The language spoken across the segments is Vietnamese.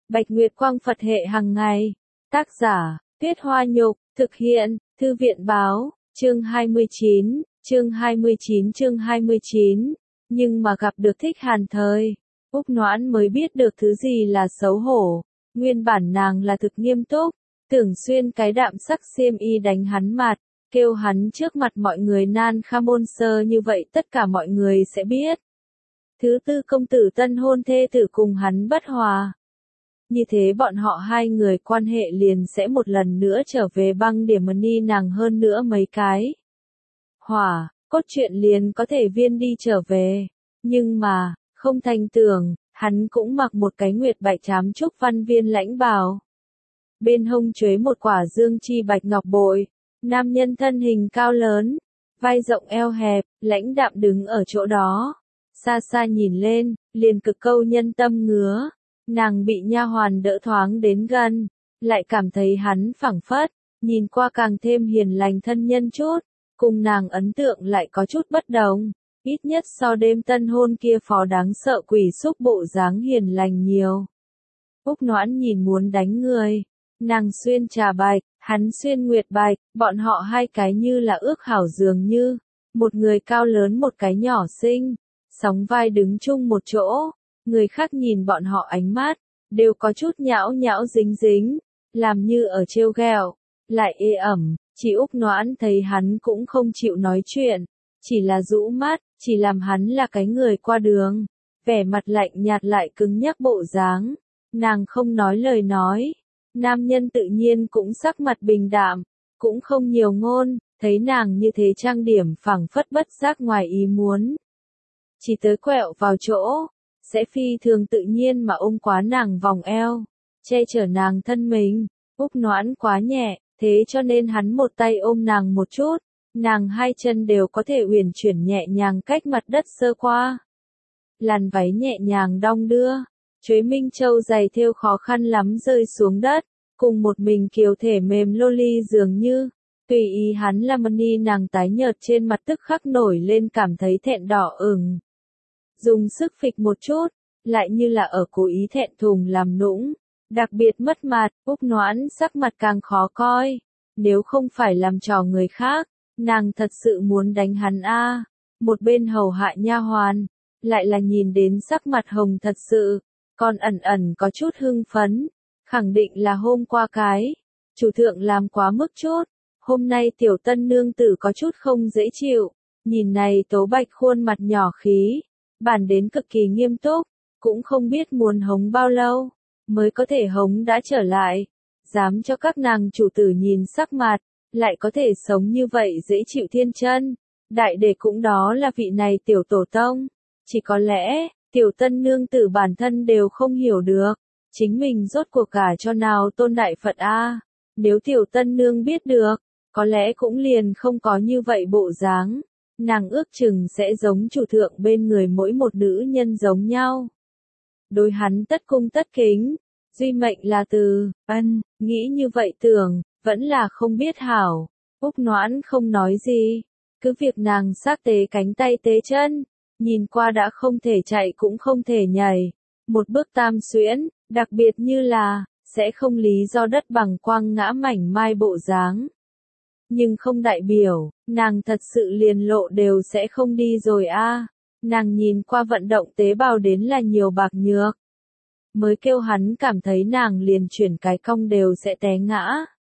Bạch Nguyệt Quang Phật hệ hàng ngày. Tác giả, Tuyết Hoa Nhục, thực hiện, Thư viện báo, chương 29, chương 29. Nhưng mà gặp được Thích Hàn thời, Úc Noãn mới biết được thứ gì là xấu hổ. Nguyên bản nàng là thực nghiêm túc, tưởng xuyên cái đạm sắc xiêm y đánh hắn mặt, kêu hắn trước mặt mọi người nan kha môn sơ như vậy tất cả mọi người sẽ biết. Thứ tư công tử tân hôn thê tử cùng hắn bất hòa. Như thế bọn họ hai người quan hệ liền sẽ một lần nữa trở về băng điểm ni nàng hơn nữa mấy cái. Hỏa, cốt truyện liền có thể viên đi trở về. Nhưng mà, không thành tưởng, hắn cũng mặc một cái nguyệt bạch chám trúc văn viên lãnh bào. Bên hông chuế một quả dương chi bạch ngọc bội. Nam nhân thân hình cao lớn, vai rộng eo hẹp, lãnh đạm đứng ở chỗ đó. Xa xa nhìn lên, liền cực câu nhân tâm ngứa. Nàng bị nha hoàn đỡ thoáng đến gần, lại cảm thấy hắn phảng phất, nhìn qua càng thêm hiền lành thân nhân chút, cùng nàng ấn tượng lại có chút bất đồng, ít nhất so đêm tân hôn kia phó đáng sợ quỷ xúc bộ dáng hiền lành nhiều. Úc Noãn nhìn muốn đánh người, nàng xuyên trà bạch, hắn xuyên nguyệt bạch, bọn họ hai cái như là ước hảo dường như, một người cao lớn một cái nhỏ xinh, sóng vai đứng chung một chỗ. Người khác nhìn bọn họ ánh mắt, đều có chút nhão nhão dính dính, làm như ở trêu ghẹo, lại ê ẩm, chỉ Úc Noãn thấy hắn cũng không chịu nói chuyện, chỉ là rũ mắt, chỉ làm hắn là cái người qua đường, vẻ mặt lạnh nhạt lại cứng nhắc bộ dáng, nàng không nói lời nói, nam nhân tự nhiên cũng sắc mặt bình đạm, cũng không nhiều ngôn, thấy nàng như thế trang điểm phảng phất bất giác ngoài ý muốn. Chỉ tới quẹo vào chỗ, sẽ phi thường tự nhiên mà ôm quá nàng vòng eo, che chở nàng thân mình. Úc Noãn quá nhẹ, thế cho nên hắn một tay ôm nàng một chút, nàng hai chân đều có thể uyển chuyển nhẹ nhàng cách mặt đất sơ qua. Làn váy nhẹ nhàng đong đưa, chuế minh châu dày thêu khó khăn lắm rơi xuống đất, cùng một mình kiều thể mềm lô ly dường như, tùy ý hắn làm ni nàng tái nhợt trên mặt tức khắc nổi lên cảm thấy thẹn đỏ ửng. Dùng sức phịch một chút, lại như là ở cố ý thẹn thùng làm nũng, đặc biệt mất mặt, Úc Noãn sắc mặt càng khó coi, nếu không phải làm trò người khác, nàng thật sự muốn đánh hắn a. Một bên hầu hạ nha hoàn, lại là nhìn đến sắc mặt hồng thật sự, còn ẩn ẩn có chút hưng phấn, khẳng định là hôm qua cái, chủ thượng làm quá mức chút, hôm nay tiểu tân nương tử có chút không dễ chịu, nhìn này tố bạch khuôn mặt nhỏ khí. Bản đến cực kỳ nghiêm túc, cũng không biết muốn hống bao lâu, mới có thể hống đã trở lại, dám cho các nàng chủ tử nhìn sắc mặt, lại có thể sống như vậy dễ chịu thiên chân, đại để cũng đó là vị này tiểu tổ tông, chỉ có lẽ, tiểu tân nương tử bản thân đều không hiểu được, chính mình rốt cuộc cả cho nào tôn đại Phật a. Nếu tiểu tân nương biết được, có lẽ cũng liền không có như vậy bộ dáng. Nàng ước chừng sẽ giống chủ thượng bên người mỗi một nữ nhân giống nhau. Đối hắn tất cung tất kính, duy mệnh là từ, nghĩ như vậy tưởng, vẫn là không biết hảo. Úc Noãn không nói gì, cứ việc nàng xác tế cánh tay tế chân, nhìn qua đã không thể chạy cũng không thể nhảy. Một bước tam xuyễn, đặc biệt như là, sẽ không lý do đất bằng quang ngã mảnh mai bộ dáng. Nhưng không đại biểu, nàng thật sự liền lộ đều sẽ không đi rồi a. Nàng nhìn qua vận động tế bào đến là nhiều bạc nhược. Mới kêu hắn cảm thấy nàng liền chuyển cái cong đều sẽ té ngã.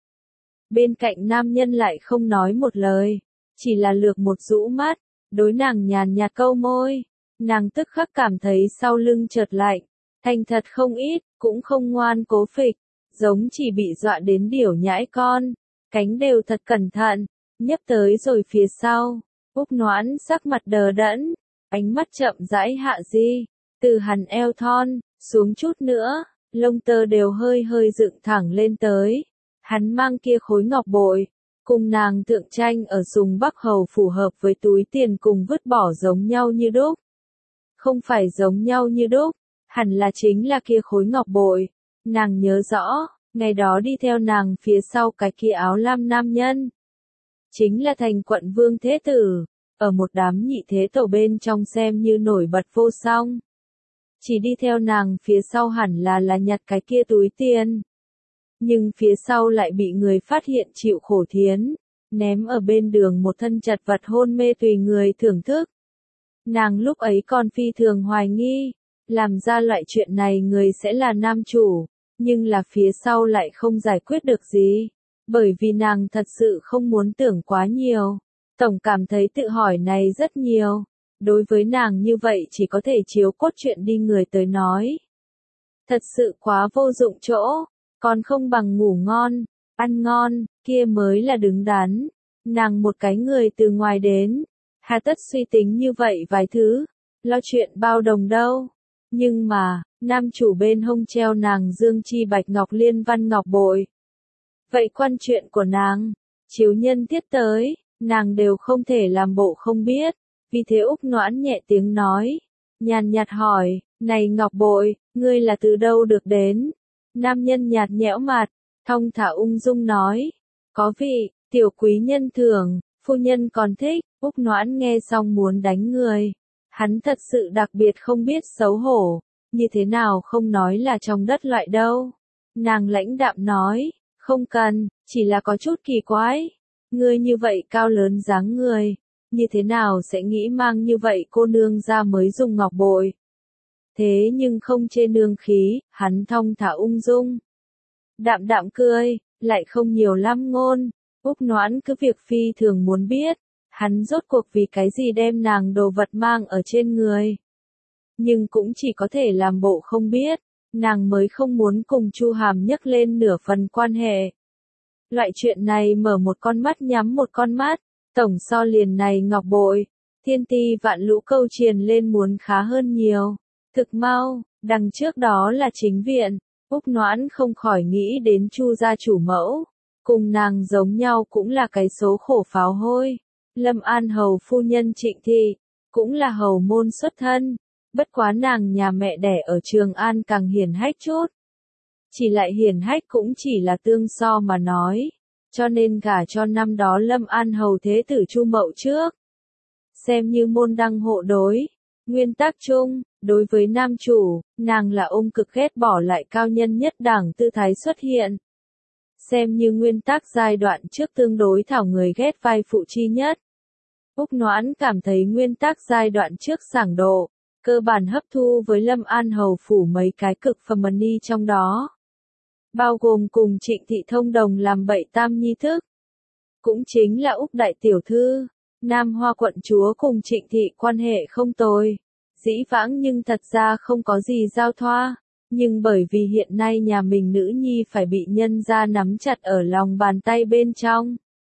Bên cạnh nam nhân lại không nói một lời, chỉ là lược một rũ mắt, đối nàng nhàn nhạt câu môi. Nàng tức khắc cảm thấy sau lưng chợt lạnh, thành thật không ít, cũng không ngoan cố phịch, giống chỉ bị dọa đến điểu nhãi con. Cánh đều thật cẩn thận, nhấp tới rồi phía sau, Úc Noãn sắc mặt đờ đẫn, ánh mắt chậm rãi hạ di, từ hắn eo thon, xuống chút nữa, lông tơ đều hơi hơi dựng thẳng lên tới, hắn mang kia khối ngọc bội, cùng nàng tượng tranh ở sùng Bắc Hầu phù hợp với túi tiền cùng vứt bỏ giống nhau như đúc. Không phải giống nhau như đúc, hẳn là chính là kia khối ngọc bội, nàng nhớ rõ. Ngày đó đi theo nàng phía sau cái kia áo lam nam nhân. Chính là thành quận vương thế tử, ở một đám nhị thế tổ bên trong xem như nổi bật vô song. chỉ đi theo nàng phía sau hẳn là nhặt cái kia túi tiền. Nhưng phía sau lại bị người phát hiện chịu khổ thiến, ném ở bên đường một thân chật vật hôn mê tùy người thưởng thức. Nàng lúc ấy còn phi thường hoài nghi, làm ra loại chuyện này người sẽ là nam chủ, nhưng là phía sau lại không giải quyết được gì, bởi vì nàng thật sự không muốn tưởng quá nhiều. Tổng cảm thấy tự hỏi này rất nhiều, đối với nàng như vậy chỉ có thể chiếu cốt truyện đi người tới nói. Thật sự quá vô dụng chỗ, còn không bằng ngủ ngon, ăn ngon, kia mới là đứng đắn. Nàng một cái người từ ngoài đến, hà tất suy tính như vậy vài thứ, lo chuyện bao đồng đâu. Nhưng mà, nam chủ bên hông treo nàng dương chi bạch ngọc liên văn ngọc bội. Vậy quan chuyện của nàng, chiếu nhân tiết tới, nàng đều không thể làm bộ không biết. Vì thế Úc Noãn nhẹ tiếng nói, nhàn nhạt hỏi, này ngọc bội, ngươi là từ đâu được đến? Nam nhân nhạt nhẽo mặt, thong thả ung dung nói, có vị, tiểu quý nhân thưởng, phu nhân còn thích. Úc Noãn nghe xong muốn đánh người. Hắn thật sự đặc biệt không biết xấu hổ, như thế nào không nói là trong đất loại đâu. Nàng lãnh đạm nói, không cần, chỉ là có chút kỳ quái. Ngươi như vậy cao lớn dáng người, như thế nào sẽ nghĩ mang như vậy cô nương ra mới dùng ngọc bội. Thế nhưng không chê nương khí, hắn thong thả ung dung. Đạm đạm cười, lại không nhiều lắm ngôn. Úc Noãn cứ việc phi thường muốn biết, hắn rốt cuộc vì cái gì đem nàng đồ vật mang ở trên người. Nhưng cũng chỉ có thể làm bộ không biết, nàng mới không muốn cùng Chu Hàm nhắc lên nửa phần quan hệ. Loại chuyện này mở một con mắt nhắm một con mắt, tổng so liền này ngọc bội, thiên ti vạn lũ câu triền lên muốn khá hơn nhiều. Thực mau, đằng trước đó là chính viện, Úc Noãn không khỏi nghĩ đến Chu gia chủ mẫu, cùng nàng giống nhau cũng là cái số khổ pháo hôi. Lâm An hầu phu nhân Trịnh Thị, cũng là hầu môn xuất thân, bất quá nàng nhà mẹ đẻ ở Trường An càng hiển hách chút. Chỉ lại hiển hách cũng chỉ là tương so mà nói, cho nên gả cho năm đó Lâm An hầu thế tử Chu Mậu trước. Xem như môn đăng hộ đối, nguyên tắc chung, đối với nam chủ, nàng là ôm cực ghét bỏ lại cao nhân nhất đẳng tư thái xuất hiện. Xem như nguyên tắc giai đoạn trước tương đối thảo người ghét vai phụ chi nhất. Úc Noãn cảm thấy nguyên tắc giai đoạn trước sảng độ, cơ bản hấp thu với Lâm An hầu phủ mấy cái cực phẩm ni trong đó. Bao gồm cùng Trịnh Thị thông đồng làm bậy tam nhi thức. Cũng chính là Úc đại tiểu thư, Nam Hoa quận chúa cùng Trịnh Thị quan hệ không tồi. Dĩ vãng nhưng thật ra không có gì giao thoa, nhưng bởi vì hiện nay nhà mình nữ nhi phải bị nhân gia nắm chặt ở lòng bàn tay bên trong.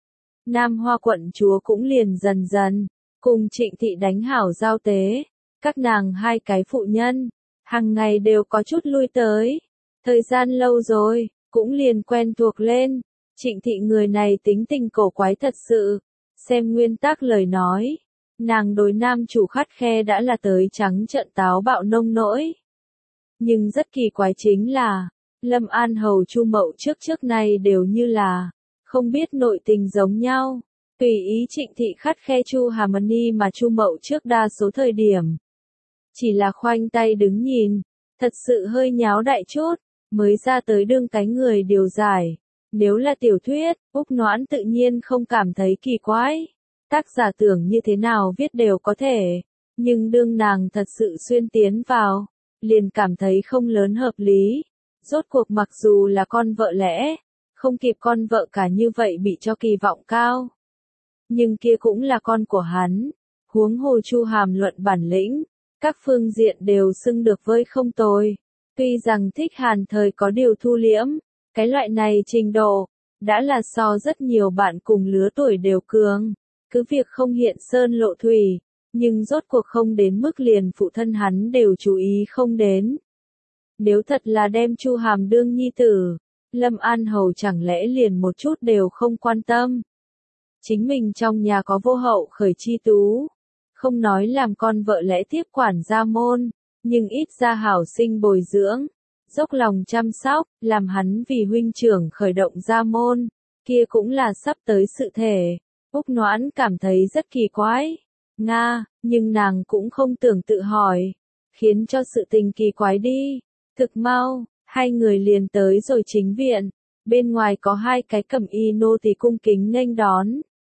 Nam Hoa quận chúa cũng liền dần dần, cùng Trịnh Thị đánh hảo giao tế, các nàng hai cái phụ nhân, hàng ngày đều có chút lui tới. Thời gian lâu rồi, cũng liền quen thuộc lên, Trịnh Thị người này tính tình cổ quái thật sự, xem nguyên tắc lời nói, nàng đối nam chủ khắt khe đã là tới trắng trợn táo bạo nông nỗi. Nhưng rất kỳ quái chính là, Lâm An hầu Chu Mậu trước này đều như là không biết nội tình giống nhau, tùy ý Trịnh Thị khắt khe Chu Harmony mà Chu Mậu trước đa số thời điểm. Chỉ là khoanh tay đứng nhìn, thật sự hơi nháo đại chút, mới ra tới đương cái người điều giải. Nếu là tiểu thuyết, Úc Noãn tự nhiên không cảm thấy kỳ quái. Tác giả tưởng như thế nào viết đều có thể, nhưng đương nàng thật sự xuyên tiến vào, liền cảm thấy không lớn hợp lý. Rốt cuộc mặc dù là con vợ lẽ, không kịp con vợ cả như vậy bị cho kỳ vọng cao. Nhưng kia cũng là con của hắn, huống hồ Chu Hàm luận bản lĩnh, các phương diện đều xưng được với không tồi. Tuy rằng Thích Hàn thời có điều thu liễm, cái loại này trình độ, đã là so rất nhiều bạn cùng lứa tuổi đều cường, cứ việc không hiện sơn lộ thủy, nhưng rốt cuộc không đến mức liền phụ thân hắn đều chú ý không đến. Nếu thật là đem Chu Hàm đương nhi tử, Lâm An hầu chẳng lẽ liền một chút đều không quan tâm. Chính mình trong nhà có vô hậu khởi chi tú, không nói làm con vợ lẽ tiếp quản gia môn, nhưng ít ra hảo sinh bồi dưỡng, dốc lòng chăm sóc, làm hắn vì huynh trưởng khởi động gia môn, kia cũng là sắp tới sự thể. Úc Noãn cảm thấy rất kỳ quái. Nga, nhưng nàng cũng không tưởng tự hỏi. khiến cho sự tình kỳ quái đi. Thực mau, hai người liền tới rồi chính viện, bên ngoài có hai cái cẩm y nô tỳ cung kính nghênh đón.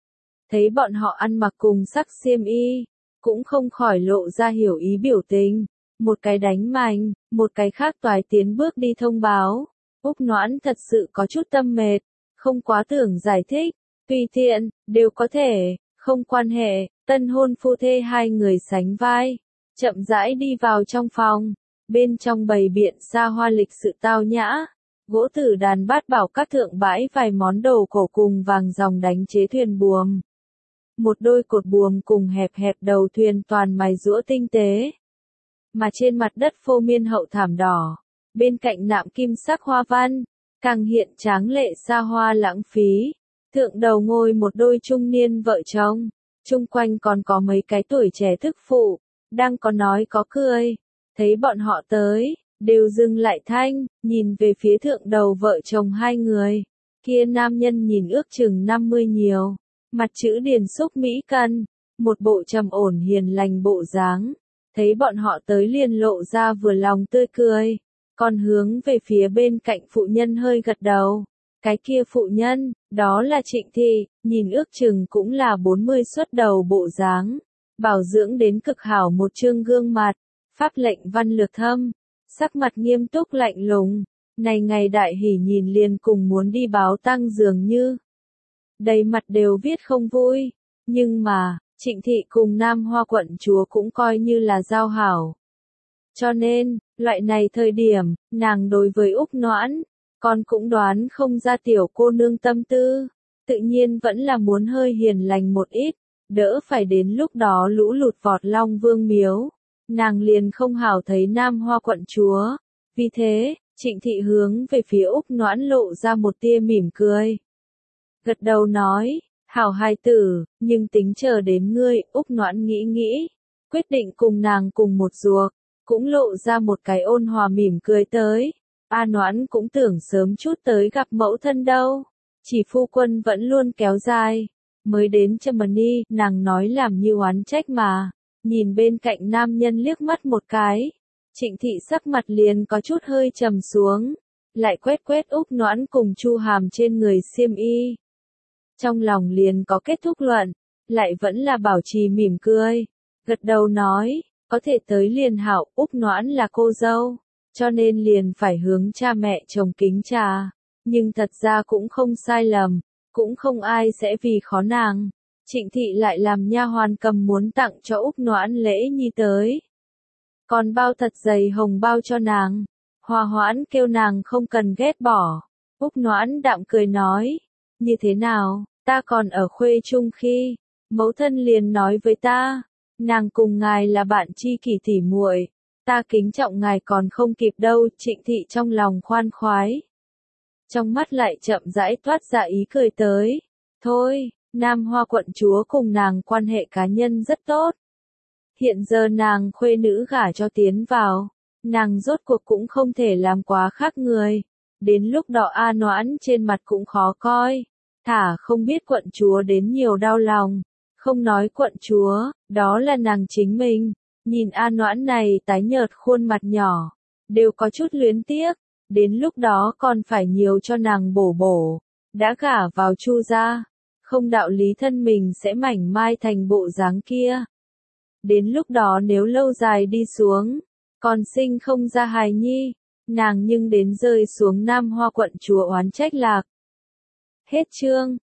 Thấy bọn họ ăn mặc cùng sắc xiêm y, cũng không khỏi lộ ra hiểu ý biểu tình, một cái đánh mạnh, một cái khác toái tiến bước đi thông báo. Úc Noãn thật sự có chút tâm mệt, không quá tưởng giải thích, tùy tiện, đều có thể, không quan hệ, tân hôn phu thê hai người sánh vai, chậm rãi đi vào trong phòng, bên trong bày biện xa hoa lịch sự tao nhã, gỗ tử đàn bát bảo các thượng bãi vài món đồ cổ cùng vàng dòng đánh chế thuyền buồm. Một đôi cột buồm cùng hẹp hẹp đầu thuyền toàn mài rũa tinh tế, mà trên mặt đất phô miên hậu thảm đỏ, bên cạnh nạm kim sắc hoa văn, càng hiện tráng lệ xa hoa lãng phí. Thượng đầu ngồi một đôi trung niên vợ chồng, chung quanh còn có mấy cái tuổi trẻ thức phụ, đang có nói có cười. Thấy bọn họ tới, đều dừng lại thanh, nhìn về phía thượng đầu vợ chồng hai người. Kia nam nhân nhìn ước chừng 50 nhiều, mặt chữ điển xúc mỹ cân, một bộ trầm ổn hiền lành bộ dáng. Thấy bọn họ tới liền lộ ra vừa lòng tươi cười, còn hướng về phía bên cạnh phụ nhân hơi gật đầu. Cái kia phụ nhân, đó là Trịnh Thị, nhìn ước chừng cũng là 40 xuất đầu bộ dáng, bảo dưỡng đến cực hảo một trương gương mặt, pháp lệnh văn lược thâm, sắc mặt nghiêm túc lạnh lùng, này ngày đại hỉ nhìn liền cùng muốn đi báo tang dường như. Đầy mặt đều viết không vui, nhưng mà, Trịnh Thị cùng Nam Hoa quận chúa cũng coi như là giao hảo. Cho nên, loại này thời điểm, nàng đối với Úc Noãn, con cũng đoán không ra tiểu cô nương tâm tư, tự nhiên vẫn là muốn hơi hiền lành một ít, đỡ phải đến lúc đó lũ lụt vọt Long Vương miếu, nàng liền không hảo thấy Nam Hoa quận chúa. Vì thế, Trịnh Thị hướng về phía Úc Noãn lộ ra một tia mỉm cười. Gật đầu nói, hảo hài tử, nhưng tính chờ đến ngươi. Úc Noãn nghĩ nghĩ, quyết định cùng nàng cùng một ruột, cũng lộ ra một cái ôn hòa mỉm cười tới. A Noãn cũng tưởng sớm chút tới gặp mẫu thân đâu, chỉ phu quân vẫn luôn kéo dài, mới đến Germany, nàng nói làm như oán trách mà, nhìn bên cạnh nam nhân liếc mắt một cái, Trịnh Thị sắc mặt liền có chút hơi trầm xuống, lại quét quét Úc Noãn cùng Chu Hàm trên người xiêm y. Trong lòng liền có kết thúc luận, lại vẫn là bảo trì mỉm cười, gật đầu nói, có thể tới liền hảo. Úc Noãn là cô dâu, cho nên liền phải hướng cha mẹ chồng kính trà, nhưng thật ra cũng không sai lầm, cũng không ai sẽ vì khó nàng. Trịnh Thị lại làm nha hoàn cầm muốn tặng cho Úc Noãn lễ nhi tới, còn bao thật dày hồng bao cho nàng. Hòa Hoãn kêu nàng không cần ghét bỏ. Úc Noãn đạm cười nói, như thế nào, ta còn ở khuê trung khi, mẫu thân liền nói với ta, nàng cùng ngài là bạn tri kỷ tỉ muội, ta kính trọng ngài còn không kịp đâu. Trịnh Thị trong lòng khoan khoái, trong mắt lại chậm rãi toát ra ý cười tới. Thôi, Nam Hoa quận chúa cùng nàng quan hệ cá nhân rất tốt. Hiện giờ nàng khuê nữ gả cho tiến vào, nàng rốt cuộc cũng không thể làm quá khác người. Đến lúc đó A Noãn trên mặt cũng khó coi, thả không biết quận chúa đến nhiều đau lòng. Không nói quận chúa, đó là nàng chính mình, nhìn A Noãn này tái nhợt khuôn mặt nhỏ, đều có chút luyến tiếc, đến lúc đó còn phải nhiều cho nàng bổ bổ, đã gả vào Chu gia, không đạo lý thân mình sẽ mảnh mai thành bộ dáng kia. Đến lúc đó nếu lâu dài đi xuống, còn sinh không ra hài nhi, nàng nhưng đến rơi xuống Nam Hoa quận chúa oán trách lạc. Hết chương.